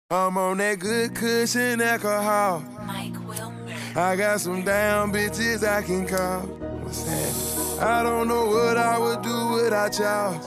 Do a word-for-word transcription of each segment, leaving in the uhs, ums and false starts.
I'm on that good cushion alcohol. Mike Wilmer. I got some damn bitches I can call. What's that? I don't know what I would do without y'all.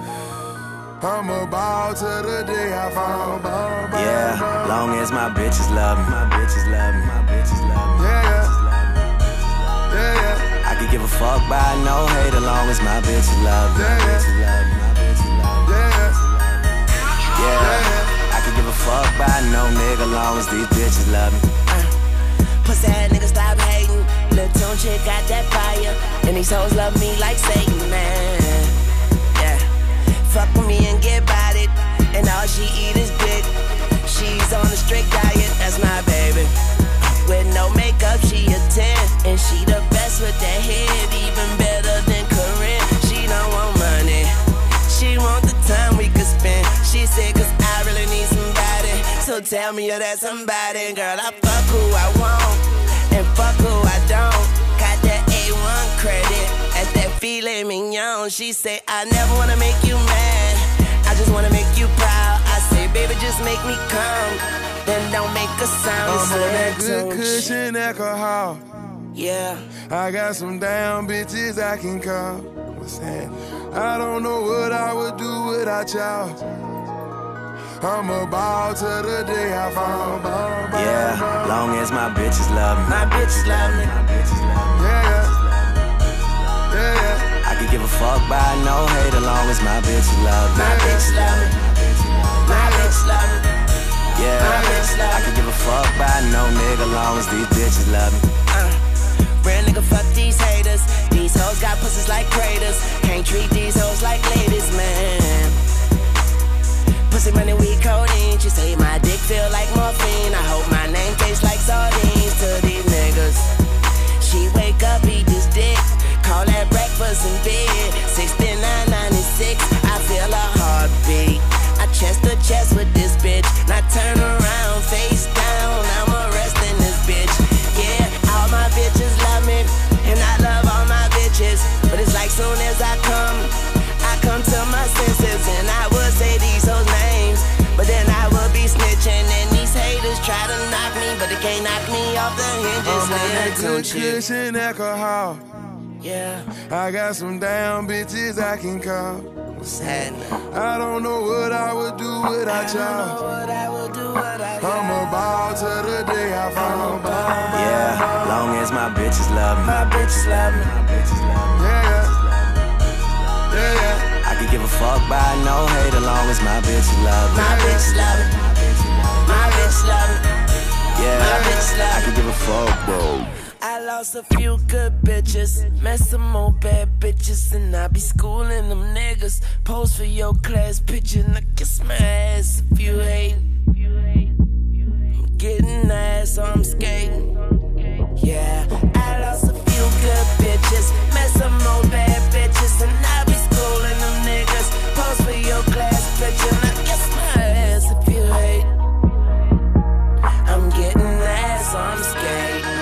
I'm a ball till the day I fall. Ball, ball, yeah, ball. Long as my bitches love me, my bitches love me, my bitches love me. Yeah, yeah. Yeah, yeah. I could give a fuck by no hate, as long as my bitches love me. Yeah, my bitches love me, my bitches love me. Yeah, yeah. Yeah. yeah. I could give a fuck by no nigga, long as these bitches love me. Uh, pussy ass nigga, stop hating. Lil' Tune chick got that fire, and these hoes love me like Satan, man. Yeah, fuck with me and get about it, and all she eat is dick. She's on a strict diet, that's my baby. With no makeup, she a ten, and she the best with that head, even better than Corinne. She don't want money, she want the time we could spend. She said, cause I really need somebody, so tell me you're that somebody. Girl, I fuck who I want, and fuck who I don't. Got that A one credit, at that filet mignon. She say, I never wanna make you mad, I just wanna make you proud. I say, baby, just make me come, then don't make a sound. I'm on that good cushion alcohol. Yeah, I got some damn bitches I can call. What's that? I don't know what I would do without y'all. I'm a ball till the day I fall. Ball, ball, yeah, ball. Long as my bitches love me, my bitches love me, my bitches love me. Yeah, yeah. Yeah, yeah. I could give a fuck by no hate, as long as my bitches love me. my bitches love me, my bitches love me. Yeah, my bitches love me. I could give a fuck by no nigga, long as these bitches love me. Uh, real nigga, fuck these haters. These hoes got pussies like craters. Can't treat these hoes like ladies, man. Pussy money, we codeine. She say my dick feel like morphine. I hope my name tastes like sardines to these niggas. She wake up, eat this dick, call that breakfast in bed. sixty-nine ninety-six, I feel a heartbeat. I chest to chest with this bitch. Now turn around, face down, I'm arresting this bitch. Yeah, all my bitches love me, and I love all my bitches. But it's like soon as I come, I come to my senses, and I would say these hoes names, but then I would be snitching, and these haters try to knock me, but they can't knock me off the hinges. I'm on that Lil' good Tune chick. cushion alcohol. Yeah, I got some damn bitches I can call. what's happening? I don't know what I would do I without don't know y'all. what I will do without I'm a y'all. ball till the day I fall. Yeah, long as my bitches love me, My bitches love me, my bitches love me. Yeah, yeah. Yeah, yeah. I could give a fuck by no hate, as long as my bitches love me. my bitches love me, my bitches love me. Yeah, My bitches love I me. could give a fuck, bro. I lost a few good bitches, met some more bad bitches, and I be schooling them niggas. Pose for your class picture, and I kiss my ass if you hate. I'm getting ass, so I'm skating. Yeah, I lost a few good bitches, met some more bad bitches, and I be schooling them niggas. Pose for your class picture, and I kiss my ass if you hate. I'm getting ass, so I'm skating.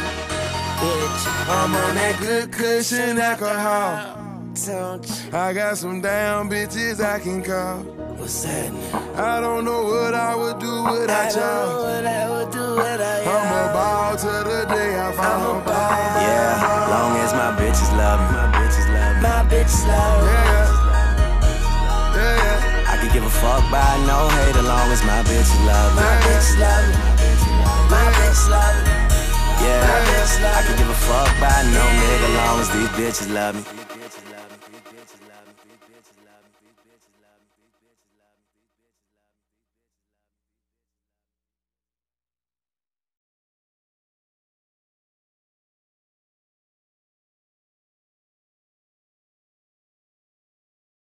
I'm on that good cushion alcohol. Don't you? I got some damn bitches I can call. What's happening? I don't know what I would do I without don't know y'all. what I would do without y'all. I'm a ball till the day I fall. I'm a ball. Yeah, long as my bitches love me, my bitches love me. My bitches love me. Yeah, yeah. Yeah, yeah. I could give a fuck by no hate, as long as my bitches love me. My bitches love me. My bitches love me. Yeah, bitches love I me. could give a fuck by no nigga, long as these bitches love me.